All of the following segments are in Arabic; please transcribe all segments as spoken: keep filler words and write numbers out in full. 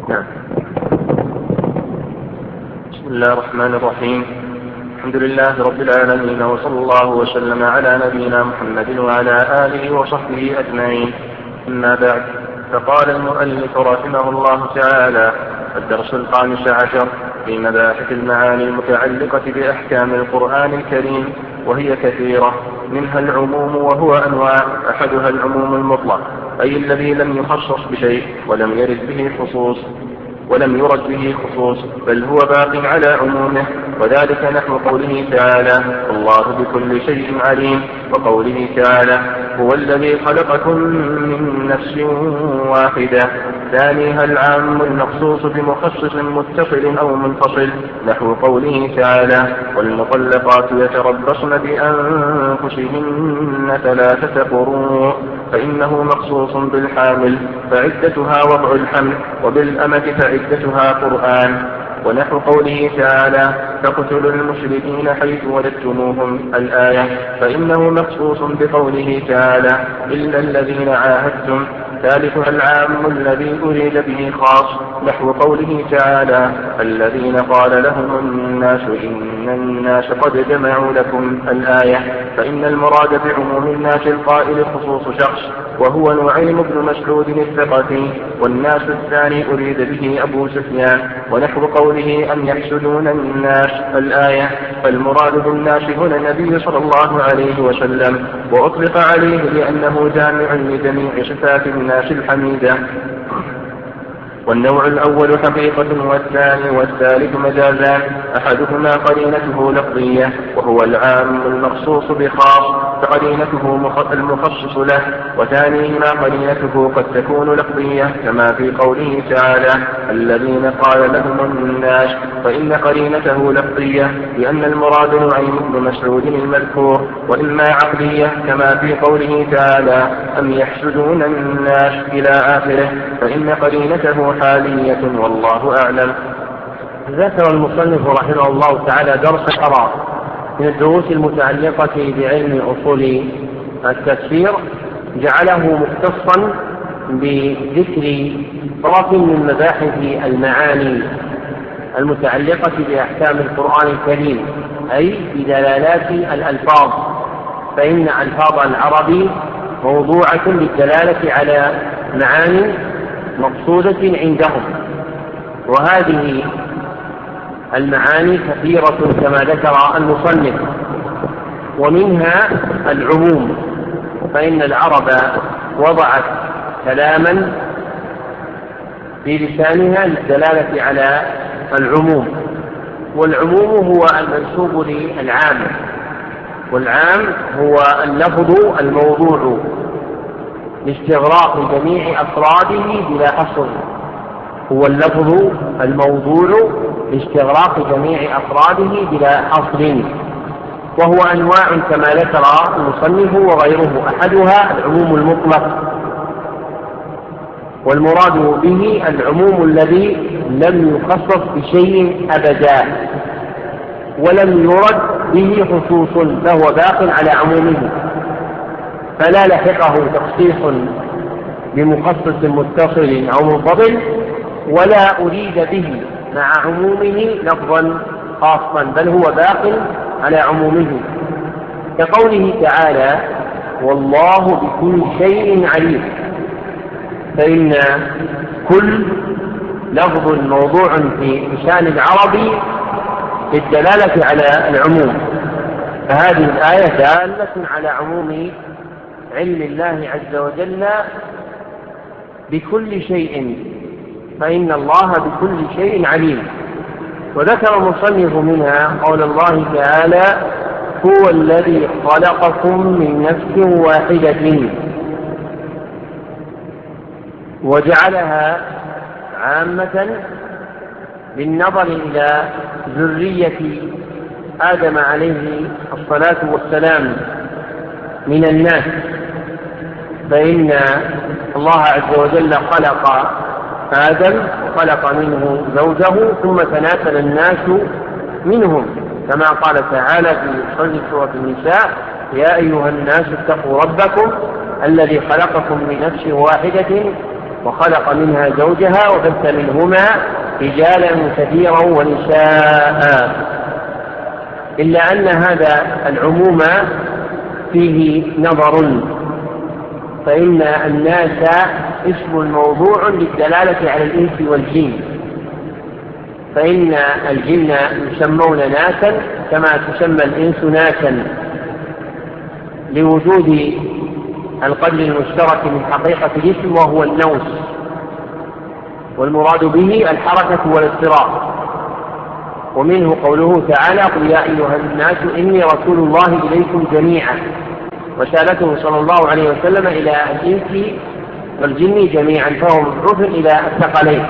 نعم. بسم الله الرحمن الرحيم. الحمد لله رب العالمين، وصلى الله وسلم على نبينا محمد وعلى آله وصحبه أجمعين. أما بعد، فقال المؤلف رحمه الله تعالى: الدرس الخامس عشر في مباحث المعاني المتعلقة بأحكام القرآن الكريم، وهي كثيرة، منها العموم وهو أنواع. أحدها العموم المطلق، أي الذي لم يخصص بشيء ولم يرد به خصوص ولم يرد به خصوص بل هو باق على عمومه، وذلك نحو قوله تعالى: الله بكل شيء عليم، وقوله تعالى: هو الذي خلقكم من نفس واحدة. ثانيها العام المخصوص بمخصص متصل أو منفصل، نحو قوله تعالى: والمطلقات يتربصن بأنفسهن ثلاثة قروء، فإنه مخصوص بالحامل فعدتها وضع الحمل، وبالأمة فعدتها قرآن. ونحو قوله تعالى: فاقتلوا المشركين حيث وجدتموهم، الآية، فإنه مخصوص بقوله تعالى: إلا الذين عاهدتم. ثالثها العام الذي أريد به خاص، نحو قوله تعالى: الذين قال لهم الناس إن الناس قد جمعوا لكم، الآية، فإن المراد بعموم الناس القائل خصوص شخص، وهو نعيم بن مسعود الثقفي، والناس الثاني أريد به أبو سفيان. ونحو قوله: أن يحسدون الناس، الآية، فالمراد بالناس هنا النبي صلى الله عليه وسلم، وأطلق عليه لأنه جامع لجميع صفات الناس الحميدة. والنوع الأول حقيقة، والثاني والثالث مجازان، أحدهما قرينته لفظية وهو العام المخصوص بخاص فقرينته المخصص له، وثانيهما قرينته قد تكون لفظية كما في قوله تعالى: الذين قال لهم الناس، فإن قرينته لفظية لأن المراد نعيم بن مسعود المذكور، وإما عقلية كما في قوله تعالى: أم يحسدون الناس، إلى آخره، فإن قرينته حالية، والله أعلم. ذكر المصنف رحمه الله تعالى درس قرار من الدروس المتعلقة بعلم أصول التفسير، جعله مختصا بذكر طرف من مباحث المعاني المتعلقة بأحكام القرآن الكريم، أي بدلالات الألفاظ، فإن ألفاظ العرب موضوعة للدلالة على معاني مقصودة عندهم، وهذه المعاني كثيرة كما ذكر المصنف، ومنها العموم، فإن العرب وضعت كلاما في لسانها للدلالة على العموم، والعموم هو المنسوب للعام، والعام هو اللفظ الموضوع لاستغراق جميع أفراده بلا حصر، هو اللفظ الموضوع لاستغراق جميع أفراده بلا حصر، وهو أنواع كما ذكر المصنف وغيره. أحدها العموم المطلق، والمراد به العموم الذي لم يخصص بشيء أبدا ولم يرد به خصوص، فهو باق على عمومه، فلا لحقه تخصيص بمخصص متصل أو منفصل، ولا أريد به مع عمومه لفظا خاصا، بل هو باق على عمومه، كقوله تعالى: والله بكل شيء عليم، فإن كل لفظ موضوع في لسان العربي للدلالة على العموم، فهذه الآية دالة على عموم علم الله عز وجل بكل شيء، فإن الله بكل شيء عليم. وذكر المصنف منها قول الله تعالى: هو الذي خلقكم من نفس واحدة، وجعلها عامة بالنظر إلى ذرية آدم عليه الصلاة والسلام من الناس، فإن الله عز وجل خلق آدم وخلق منه زوجه، ثم تناسل الناس منهم، كما قال تعالى في سورة النساء: يا أيها الناس اتقوا ربكم الذي خلقكم من نفس واحدة وخلق منها زوجها وبث منهما رجالا كثيرا ونساء. إلا أن هذا العموم فيه نظر، فإن الناس اسم موضوع للدلالة على الإنس والجن، فإن الجن يسمون ناسا كما تسمى الإنس ناسا لوجود القدر المشترك من حقيقة الاسم وهو النوس، والمراد به الحركة والاضطراب. ومنه قوله تعالى: قل يا أيها الناس إني رسول الله إليكم جميعا، رسالته صلى الله عليه وسلم إلى الإنس والجن جميعا، فهو مبعوث إلى الثقلين.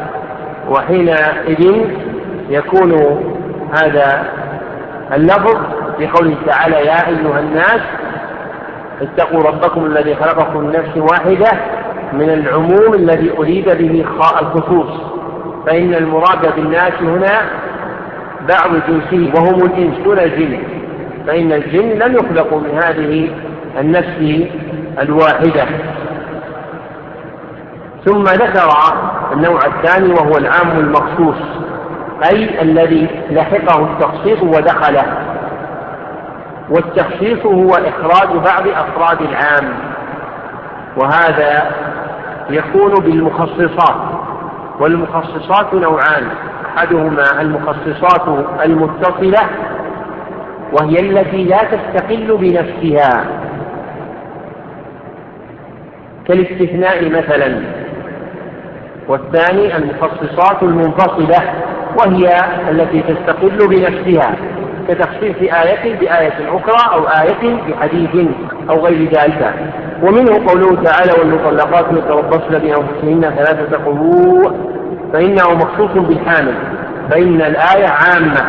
وحينئذ يكون هذا اللفظ بقوله تعالى: يا أيها الناس اتقوا ربكم الذي خلقكم من نفس واحدة، من العموم الذي أريد به الخصوص، فإن المراد بالناس هنا بعض جنسه وهم الإنس دون الجن، فإن الجن لم يخلقوا من هذه النفس الواحدة. ثم ذكر النوع الثاني وهو العام المخصوص، أي الذي لحقه التخصيص ودخله. والتخصيص هو إخراج بعض أفراد العام، وهذا يكون بالمخصصات، والمخصصات نوعان: أحدهما المخصصات المتصلة وهي التي لا تستقل بنفسها كالاستثناء مثلا، والثاني المخصصات المنفصلة وهي التي تستقل بنفسها كتخصيص آية بآية أخرى أو آية بحديث أو غير ذلك. ومنه قوله تعالى: والمطلقات يتربصن بأنفسهن ثلاثة قروء، فإنه مخصوص بالحامل، فإن الآية عامة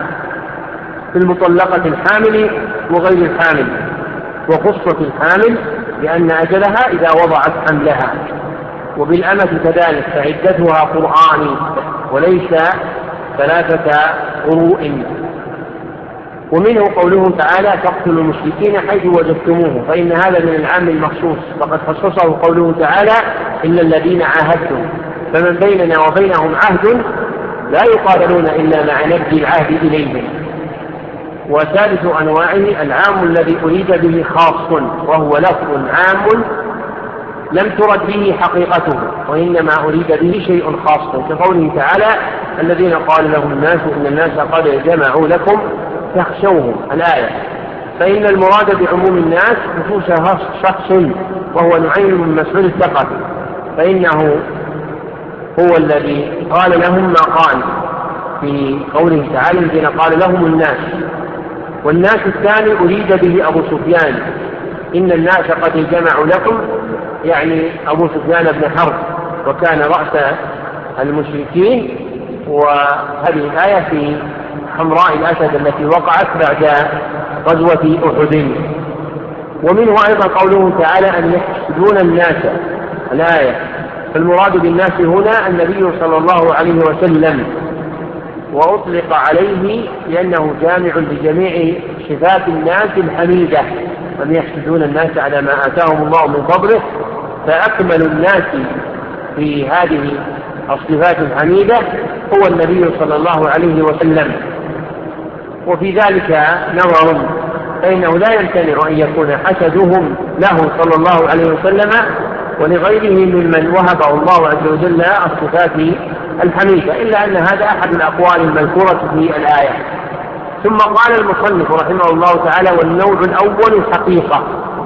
في المطلقة الحامل وغير الحامل، وخصت الحامل لأن أجلها إذا وضعت حملها، وبالأمة كذلك فعدتها قرآني وليس ثلاثة قروء. ومنه قوله تعالى: تقتلوا المشركين حيث وجدتموه، فإن هذا من العام المخصوص، فقد خصصه قوله تعالى: إلا الذين عاهدتم، فمن بيننا وبينهم عهد لا يقاتلون إلا مع نبذ العهد إليهم. وثالث أنواعه العام الذي أريد به خاص، وهو لفظ عام لم ترد به حقيقته، وإنما أريد به شيء خاص، كقوله تعالى: الذين قال لهم الناس إن الناس قد جمعوا لكم فاخشوهم، الآية. فإن المراد بعموم الناس خصوص شخص وهو نعيم بن مسعود الثقفي، فإنه هو الذي قال لهم ما قال في قوله تعالى: الذين قال لهم الناس. والناس الثاني أريد به أبو سفيان، إن الناس قد جمعوا لكم، يعني أبو سفيان بن حرب، وكان رأس المشركين. وهذه الآية في حمراء الأسد التي وقعت بعد غزوة أحد. ومنه أيضا قوله تعالى: أن يحسدون الناس، الآية. فالمراد بالناس هنا النبي صلى الله عليه وسلم، وأطلق عليه لأنه جامع لجميع صفات الناس الحميدة، أن يحسدون الناس على ما آتاهم الله من فضله، فأكمل الناس في هذه الصفات الحميدة هو النبي صلى الله عليه وسلم. وفي ذلك نظر، فإنه لا يمتنع أن يكون حسدهم له صلى الله عليه وسلم ولغيره ممن وهبه الله عز وجل الصفات الحميدة، إلا أن هذا أحد الأقوال المذكورة في الآية. ثم قال المصنف رحمه الله تعالى: والنوع الأول الحقيقة،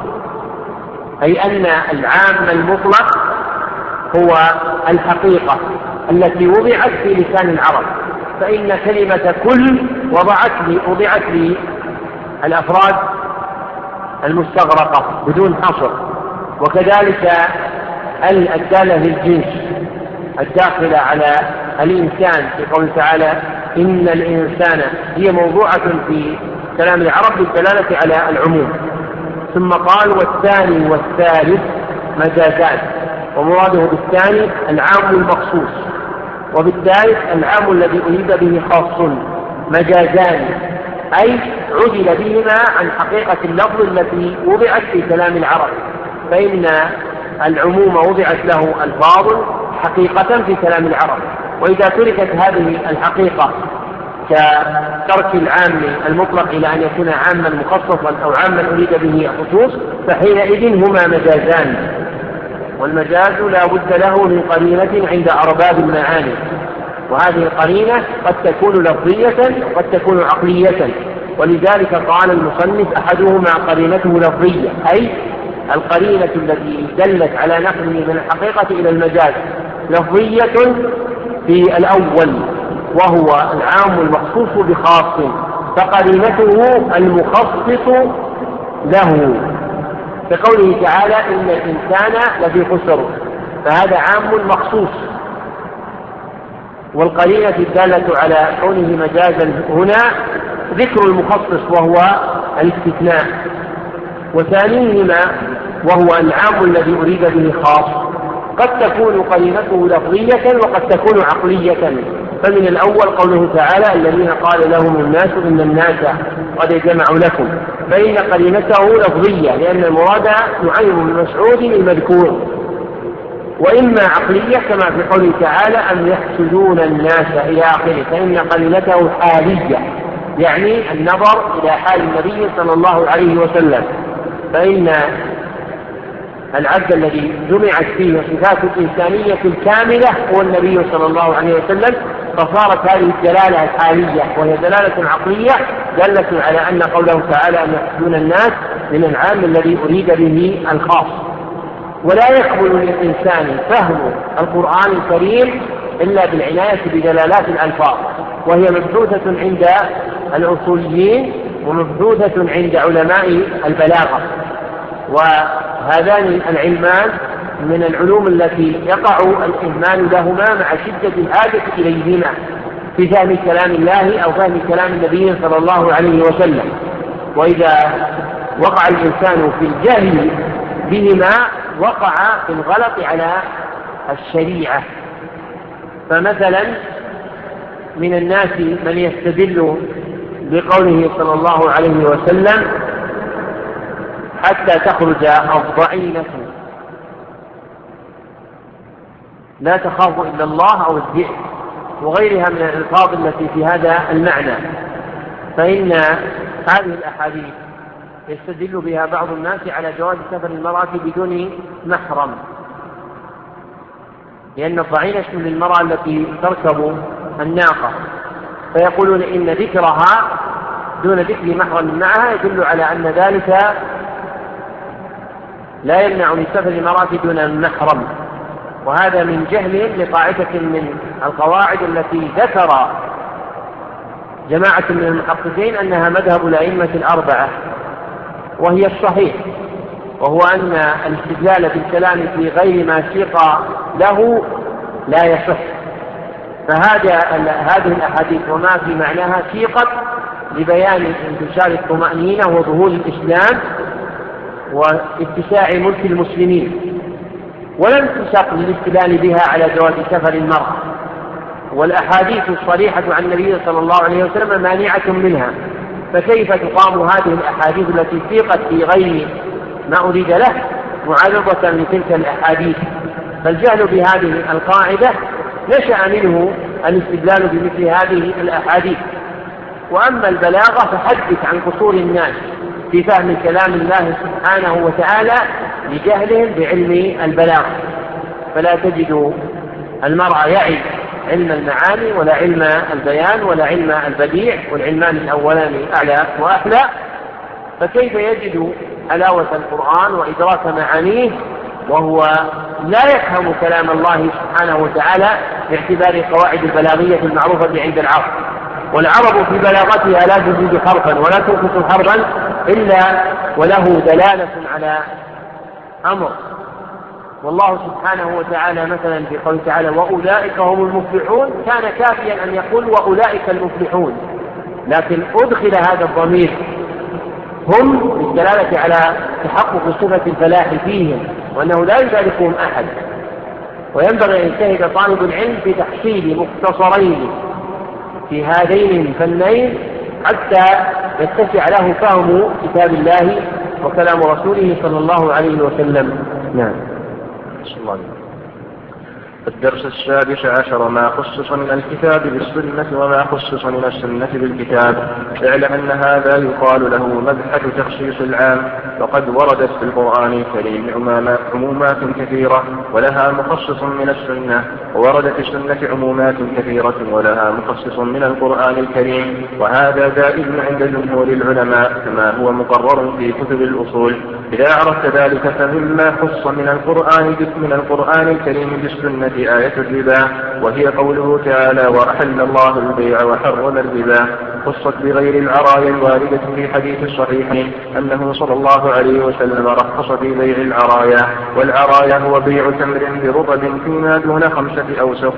أي أن العام المطلق هو الحقيقة التي وضعت في لسان العرب، فإن كلمة كل وضعت لي وضعت للأفراد المستغرقة بدون حصر، وكذلك الدالة للجنس الداخلة على الإنسان في قول تعالى: إن الإنسان، هي موضوعة في كلام العرب بالدلالة على العموم. ثم قال: والثاني والثالث مجازان، ومراده بالثاني العام المخصوص، وبالثالث العام الذي أريد به خاص، مجازان، أي عدل بهما عن حقيقة اللفظ التي وضعت في كلام العرب، فإن العموم وضعت له ألفاظ حقيقة في كلام العرب، وإذا تركت هذه الحقيقة كترك العام المطلق إلى أن يكون عاما مخصصا أو عاما أريد به خصوص، فحينئذ هما مجازان، والمجاز لا بد له من قرينة عند أرباب المعاني، وهذه القرينة قد تكون لفظية وقد تكون عقلية، ولذلك قال المصنف أحدهما قرينته لفظية، أي القرينة التي دلت على نقله من الحقيقة إلى المجاز لفظية في الأول وهو العام المخصوص بخاص، فقرينته المخصص له، كقوله تعالى إن الإنسان لفي خسر، فهذا عام مخصوص، والقرينة الدالة على كونه مجازا هنا ذكر المخصص وهو الاستثناء، وثانيهما وهو العام الذي أريد به خاص، قد تكون قرينته لفظية وقد تكون عقلية. فمن الأول قوله تعالى الذين قال لهم الناس إن الناس قد جمعوا لكم، فإن قرينته لفظية لأن المراد نعيم بن مسعود المذكور، وإما عقلية كما في قوله تعالى أم يحسدون الناس إلى آخره، فإن قرينته حالية يعني النظر إلى حال النبي صلى الله عليه وسلم، فإن العبد الذي جمعت فيه صفات الإنسانية الكاملة هو النبي صلى الله عليه وسلم، فصارت هذه الدلالة الحالية وهي دلالة عقلية دلت على أن قوله تعالى أن يحسدون الناس من العام الذي أريد به الخاص. ولا يقبل للإنسان فهم القرآن الكريم إلا بالعناية بدلالات الألفاظ، وهي مبحوثة عند الأصوليين ومبحوثة عند علماء البلاغة، وهذان العلمان من العلوم التي يقع الإهمال لهما مع شدة الحاجة إليهما في فهم كلام الله أو فهم كلام النبي صلى الله عليه وسلم، وإذا وقع الإنسان في الجهل بهما وقع في الغلط على الشريعة. فمثلا من الناس من يستدل بقوله صلى الله عليه وسلم حتى تخرج الضعينة لا تخاف إلا الله أو الذئب وغيرها من الألفاظ التي في هذا المعنى، فإن هذه الأحاديث يستدل بها بعض الناس على جواز سفر المرأة بدون محرم، لأن الضعينة للمرأة التي تركب الناقة، فيقولون إن ذكرها دون ذكر محرم معها يدل على أن ذلك لا يمنع من سفر المرأة دون محرم، وهذا من جهل لقاعدة من القواعد التي ذكر جماعة من المحققين أنها مذهب الأئمة الأربعة، وهي الصحيح، وهو أن الاستدلال بالكلام في غير ما سيق له لا يصح، فهذا هذه الأحاديث وما في معناها سيقت لبيان انتشار الطمأنينة وظهور الإسلام واتساع ملك المسلمين، ولم تسق للاستدلال بها على جواز سفر المرأة، والأحاديث الصريحة عن النبي صلى الله عليه وسلم مانعة منها، فكيف تقام هذه الأحاديث التي سيقت في غير ما أريد له معارضة لتلك الأحاديث؟ فالجهل بهذه القاعدة نشأ منه الاستدلال بمثل هذه الأحاديث. وأما البلاغة فحدث عن قصور الناس في فهم كلام الله سبحانه وتعالى لجهلهم بعلم البلاغة، فلا تجد المرء يعي علم المعاني ولا علم البيان ولا علم البديع، والعلمان الأولان أعلى وأحلى، فكيف يجد حلاوة القرآن وإدراك معانيه وهو لا يفهم كلام الله سبحانه وتعالى باعتبار قواعد البلاغية المعروفة عند العرب؟ والعرب في بلاغتها لا تزيد حرفا ولا تنقص حرفا إلا وله دلالة على أمر. والله سبحانه وتعالى مثلا في قوله تعالى وأولئك هم المفلحون كان كافيا أن يقول وأولئك المفلحون، لكن أدخل هذا الضمير هم بالدلالة على تحقق صفة الفلاح فيهم وأنه لا يشاركهم أحد. وينبغي أن يجتهد طالب العلم في تحصيل مختصرين في هذين الفنين حتى يتسع له فهم كتاب الله وكلام رسوله صلى الله عليه وسلم. نعم. صلى الله عليه وسلم. الدرس السادس عشر: ما خصص من الكتاب بالسنة وما خصص من السنة بالكتاب. اعلم أن هذا يقال له مبحث تخصيص العام، وقد وردت في القرآن الكريم عمومات كثيرة ولها مخصص من السنة، ووردت السنة عمومات كثيرة ولها مخصص من القرآن الكريم، وهذا جائز عند جمهور العلماء كما هو مقرر في كتب الأصول. إذا عرفت ذلك فمما خص من القرآن من القرآن الكريم بالسنة آية الربا، وهي قوله تعالى: وأحل الله البيع وحرم الربا. خصت بغير العرايا الواردة في حديث الصحيح أنه صلى الله عليه وسلم رخص في بيع العرايا، والعرايا هو بيع تمر برطب فيما دون خمسة أوسق.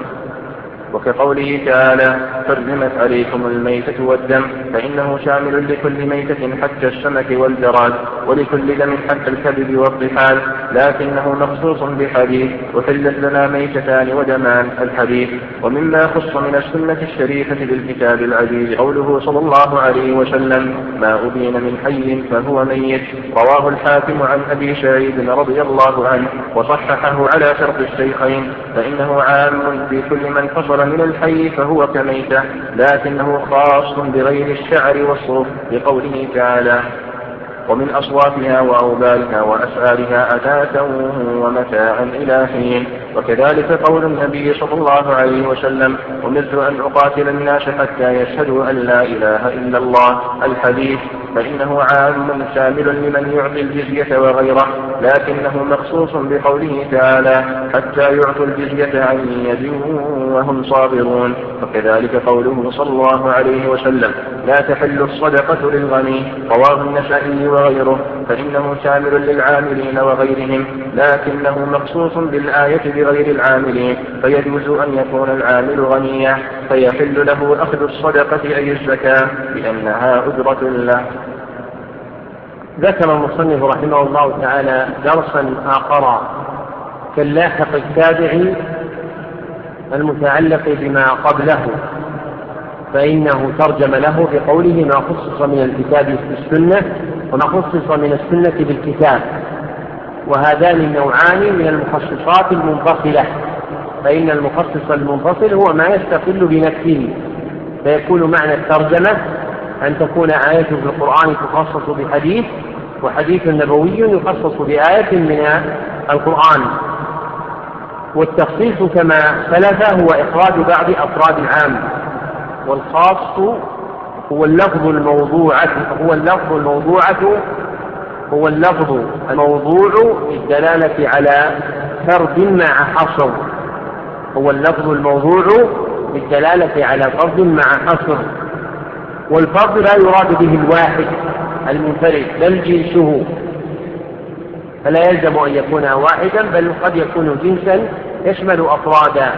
وكقوله تعالى: حرمت عليكم الميتة والدم، فإنه شامل لكل ميتة حتى السمك والجراد، ولكل دم حتى الكبد والطحال، لكنه مخصوص بحديث: وحلت لنا ميتتان ودمان، الحديث. ومما خص من السنة الشريفة بالكتاب العزيز قوله صلى الله عليه وسلم: ما أبين من حي فهو ميت. رواه الحاكم عن أبي سعيد رضي الله عنه وصححه على شرط الشيخين، فإنه عام في كل من فصل من الحي فهو كميتة، لكنه خاص بغير الشعر والصوف بقوله تعالى: ومن أصواتها وأوبارها وأسعارها أثاثا ومتاعا إلى حين. وكذلك قول النبي صلى الله عليه وسلم: أمرت أن أقاتل الناس حتى يشهدوا أن لا إله إلا الله، الحديث. فإنه عام شامل لمن يعطي الجزية وغيره، لكنه مخصوص بقوله تعالى: حتى يعطوا الجزية عن يد وهم صاغرون. وكذلك قوله صلى الله عليه وسلم: لا تحل الصدقة للغني، رواه النسائي وغيره، فإنه شامل للعاملين وغيرهم، لكنه مخصوص بالآية بغير العاملين، فيجوز أن يكون العامل غنيا فيحل له أخذ الصدقة أي الزكاة لأنها أجرة له. ذكر المصنف رحمه الله تعالى درسا آخر كاللاحق التابع المتعلق بما قبله، فإنه ترجم له بقوله: ما خصص من الكتاب بالسنة وما خصص من السنة بالكتاب. وهذان النوعان من المخصصات المنفصلة، فإن المخصص المنفصل هو ما يستقل بنفسه، فيكون معنى الترجمة أن تكون آية في القرآن تخصص بحديث، وحديث نبوي يخصص بآية من القرآن. والتخصيص كما سلف هو إخراج بعض أفراد العام، والخاص هو اللفظ الموضوعة هو اللفظ الموضوعة هو اللفظ الموضوع للدلالة على فرد مع حصر هو اللفظ الموضوع للدلالة على فرد مع حصر والفرد لا يراد به الواحد المنفرد بل جنسه، فلا يلزم أن يكون واحدا بل قد يكون جنسا يشمل أفرادا.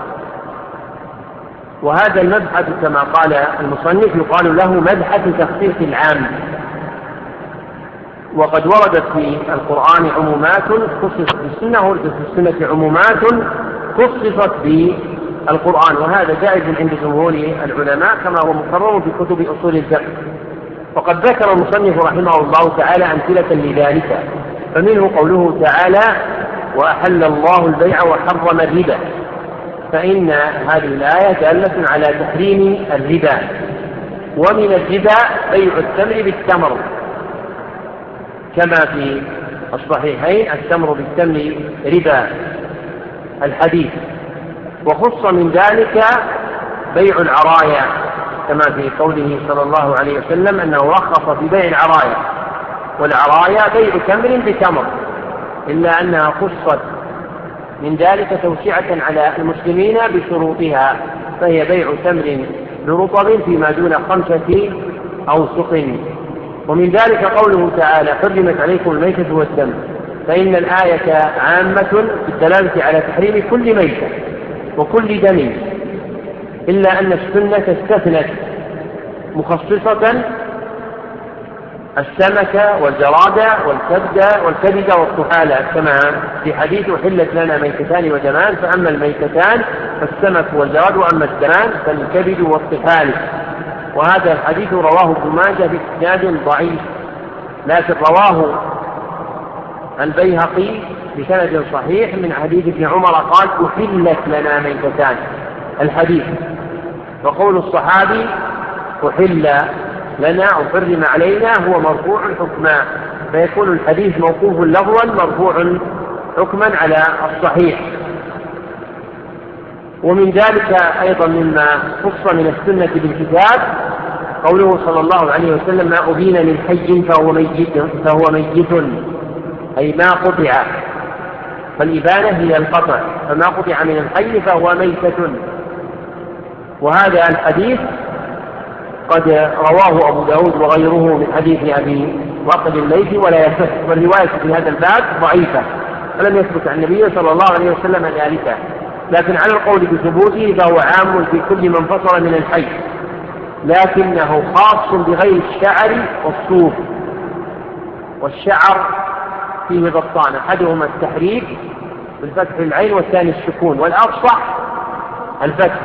وهذا المبحث كما قال المصنف يقال له مبحث تخصيص العام. وقد وردت في القرآن عمومات خصصت بالسنة، وردت في السنة عمومات خصصت بالقرآن، وهذا جائز عند جمهور العلماء كما هو مقرر في كتب أصول الفقه. وقد ذكر المصنف رحمه الله تعالى أمثلة لذلك، فمنه قوله تعالى: وأحل الله البيع وحرم الربا، فإن هذه الآية دالة على تحريم الربا. ومن الربا بيع التمر بالتمر كما في الصحيحين: التمر بالتمر ربا، الحديث. وخص من ذلك بيع العرايا كما في قوله صلى الله عليه وسلم أنه رخص في بيع العرايا، والعرايا بيع تمر بتمر، إلا أنها خصت من ذلك توسعة على المسلمين بشروطها، فهي بيع تمر برطب فيما دون خمسة أوسق. ومن ذلك قوله تعالى: حرمت عليكم الميتة والدم، فإن الآية عامة بالدلالة على تحريم كل ميتة وكل دم، إلا أن السنة استثنت مخصصة السمك والجراد والكبد والكبد والطحال، كما في حديث: حلت لنا ميتتان ودمان، فأما الميتتان فالسمك والجراد، وأما الدمان فالكبد والطحال. وهذا الحديث رواه ابن ماجه بإسناد ضعيف، لكن رواه البيهقي بسند صحيح من حديث ابن عمر قال أحلت لنا ميتتان الحديث، وقول الصحابي أحل لنا أو حرم علينا هو مرفوع حكما، فيكون الحديث موقوف لفظا مرفوع حكما على الصحيح. ومن ذلك أيضا مما خص من السنة بالكتاب قوله صلى الله عليه وسلم ما أبين من حي فهو ميت, فهو ميت أي ما قطع، فالإبانة هي القطع، فما قطع من الحي فهو ميتة. وهذا الحديث قد رواه أبو داود وغيره من حديث أبي واقد الليثي ولا يصح، والرواية في هذا الباب ضعيفة ولم يثبت عن النبي صلى الله عليه وسلم ذلك، لكن على القول بثبوته فهو عام في كل من فصل من الحي، لكنه خاص بغير الشعر والصوف. والشعر فيه ضبطان، أحدهما التحريك بالفتح العين والثاني السكون، والأفصح الفتح،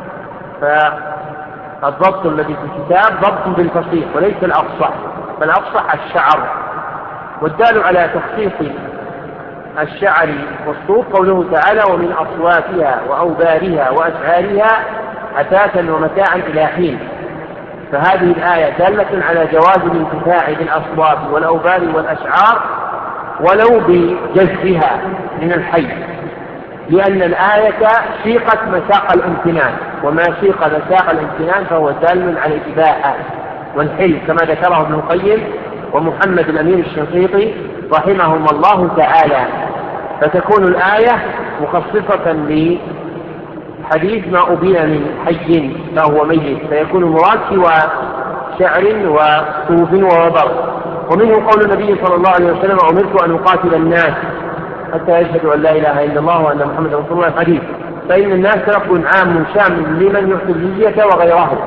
فالضبط الذي في الكتاب ضبط بالفصيح وليس الأفصح، فالأفصح الشعر. والدال على تخصيص الشعر والصوف قوله تعالى ومن أصواتها وأوبارها وأشعارها أثاثا ومتاعا إلى حين، فهذه الآية دالة على جواز الانتفاع بالأصوات والأوبار والأشعار ولو بجزها من الحي، لأن الآية سيقت مساق الامتنان، وما سيق مساق الامتنان فهو دال على الإباحة والحل كما ذكره ابن القيم ومحمد الأمين الشنقيطي رحمهم الله تعالى. فتكون الآية مخصصة لحديث ما أبين من حي فهو ميت، فيكون مراد سوى شعر وصوف ووبر. ومنه قول النبي صلى الله عليه وسلم أمرت أن أقاتل الناس حتى يشهدوا أن لا إله إلا الله وأن محمد رسول الله الحديث، فإن الناس لفظ عام شامل لمن يؤتي الجزية وغيره،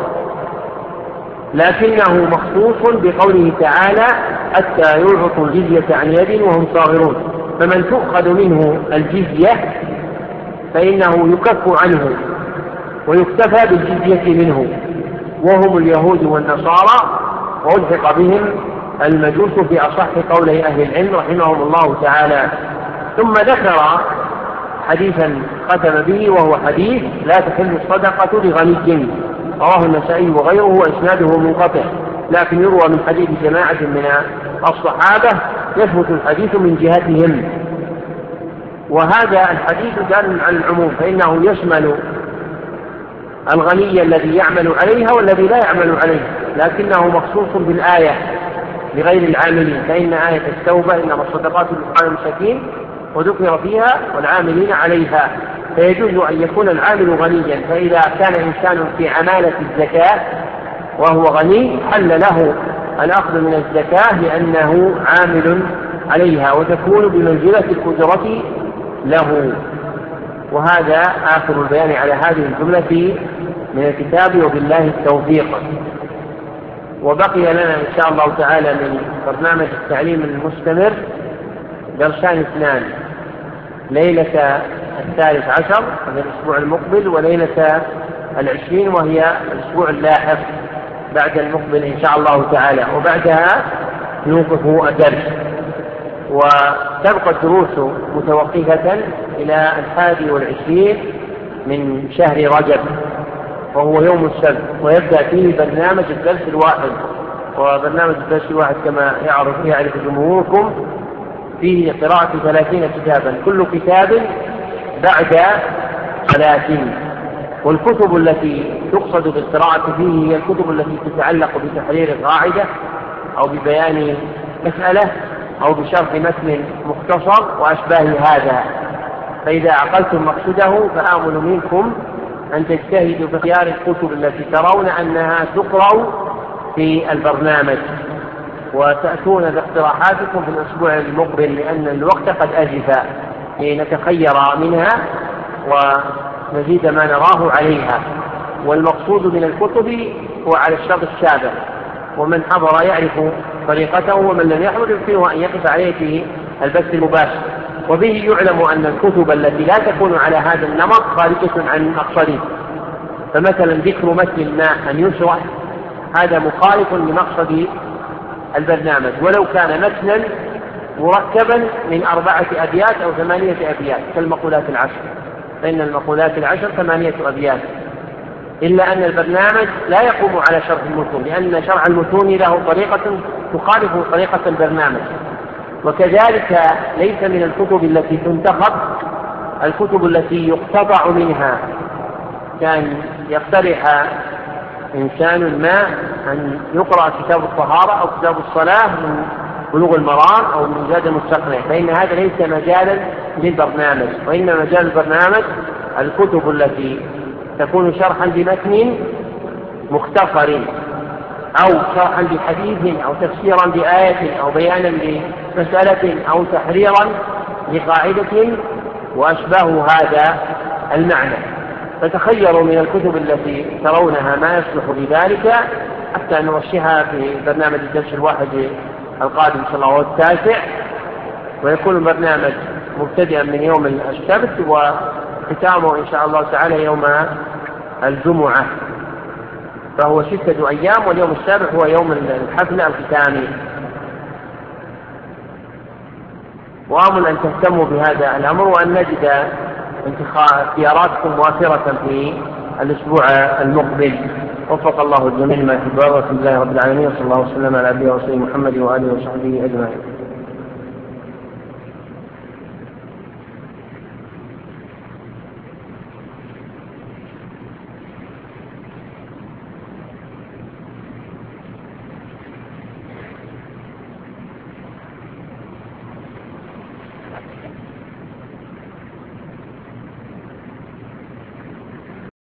لكنه مخصوص بقوله تعالى حتى يعطوا الجزية عن يد وهم صاغرون، فمن تؤخذ منه الجزية فإنه يكف عنه ويكتفى بالجزية منه، وهم اليهود والنصارى، وألحق بهم المجوس في أصح قولي أهل العلم رحمهم الله تعالى. ثم ذكر حديثا ختم به وهو حديث لا تحل الصدقة لغني، رواه النسائي وغيره وإسناده منقطع، لكن يروى من حديث جماعة من الصحابة يثبت الحديث من جهتهم. وهذا الحديث دال على العموم، فإنه يشمل الغني الذي يعمل عليها والذي لا يعمل عليه، لكنه مخصوص بالآية لغير العاملين، فإن آية التوبة إنما الصدقات للفقراء والمساكين وذكر فيها والعاملين عليها، فيجوز أن يكون العامل غنيا، فإذا كان إنسان في عمالة الزكاة وهو غني حل له الأخذ من الزكاة لأنه عامل عليها وتكون بمنزلة الأجرة له. وهذا آخر البيان على هذه الجملة من الكتاب، وبالله التوفيق. وبقي لنا إن شاء الله تعالى من برنامج التعليم المستمر درسان اثنان، ليلة الثالث عشر من الأسبوع المقبل وليلة العشرين وهي الأسبوع اللاحق بعد المقبل إن شاء الله تعالى، وبعدها نوقف الدرس، وتبقى الدروس متوقفة إلى الحادي والعشرين من شهر رجب وهو يوم السبت، ويبدأ فيه برنامج الدرس الواحد. وبرنامج الدرس الواحد كما يعرف يعرف جمهوركم فيه قراءة ثلاثين كتابا، كل كتاب بعد ثلاثين. والكتب التي تقصد بالقراءة فيه هي الكتب التي تتعلق بتحرير قاعدة أو ببيان مسألة أو بشرح متن مختصر وأشباه هذا. فإذا عقلتم مقصده فآمل منكم أن تجتهدوا في اختيار الكتب التي ترون أنها تقرأ في البرنامج، وتأتون باقتراحاتكم في الأسبوع المقبل، لأن الوقت قد أجف لنتخير منها ونزيد ما نراه عليها. والمقصود من الكتب هو على الشرط السابق، ومن حضر يعرف طريقته، ومن لم يحضر يمكنه أن يقف عليه في البث المباشر. وبه يعلم أن الكتب التي لا تكون على هذا النمط خارجة عن مقصده، فمثلا ذكر متن ما أن يشرح هذا مخالف لمقصد البرنامج، ولو كان متنا مركبا من أربعة أبيات أو ثمانية أبيات كالمقولات العشر، فإن المقولات العشر ثمانية أبيات، إلا أن البرنامج لا يقوم على شرح المتون، لأن شرح المتون له طريقة تخالف طريقة البرنامج. وكذلك ليس من الكتب التي تنتخب الكتب التي يقتطع منها، كان يقترح إنسان ما أن يقرأ كتاب الطهارة أو كتاب الصلاة من بلوغ المرام أو من زاد المستقنع، فإن هذا ليس مجالا للبرنامج، وإن مجال البرنامج الكتب التي تكون شرحا لمتن مختصر أو شرحا لحديث أو تفسيرا بآية أو بيانا لمسألة أو تحريرا لقاعدة وأشباه هذا المعنى. فتخيروا من الكتب التي ترونها ما يصلح بذلك حتى نرشحها في برنامج الدرس الواحد القادم إن شاء الله هو التاسع، ويكون البرنامج مبتدئا من يوم السبت وختامه إن شاء الله تعالى يوم الجمعة، فهو ستة أيام، واليوم السابع هو يوم الحفل الختامي. وآمل أن تهتموا بهذا الأمر وأن نجد اختياراتكم وافرة في الأسبوع المقبل. وفق الله الجميع ما يحب ويرضى. الحمد لله رب العالمين، صلى الله وسلم على عبده ورسوله محمد وآله وصحبه أجمعين.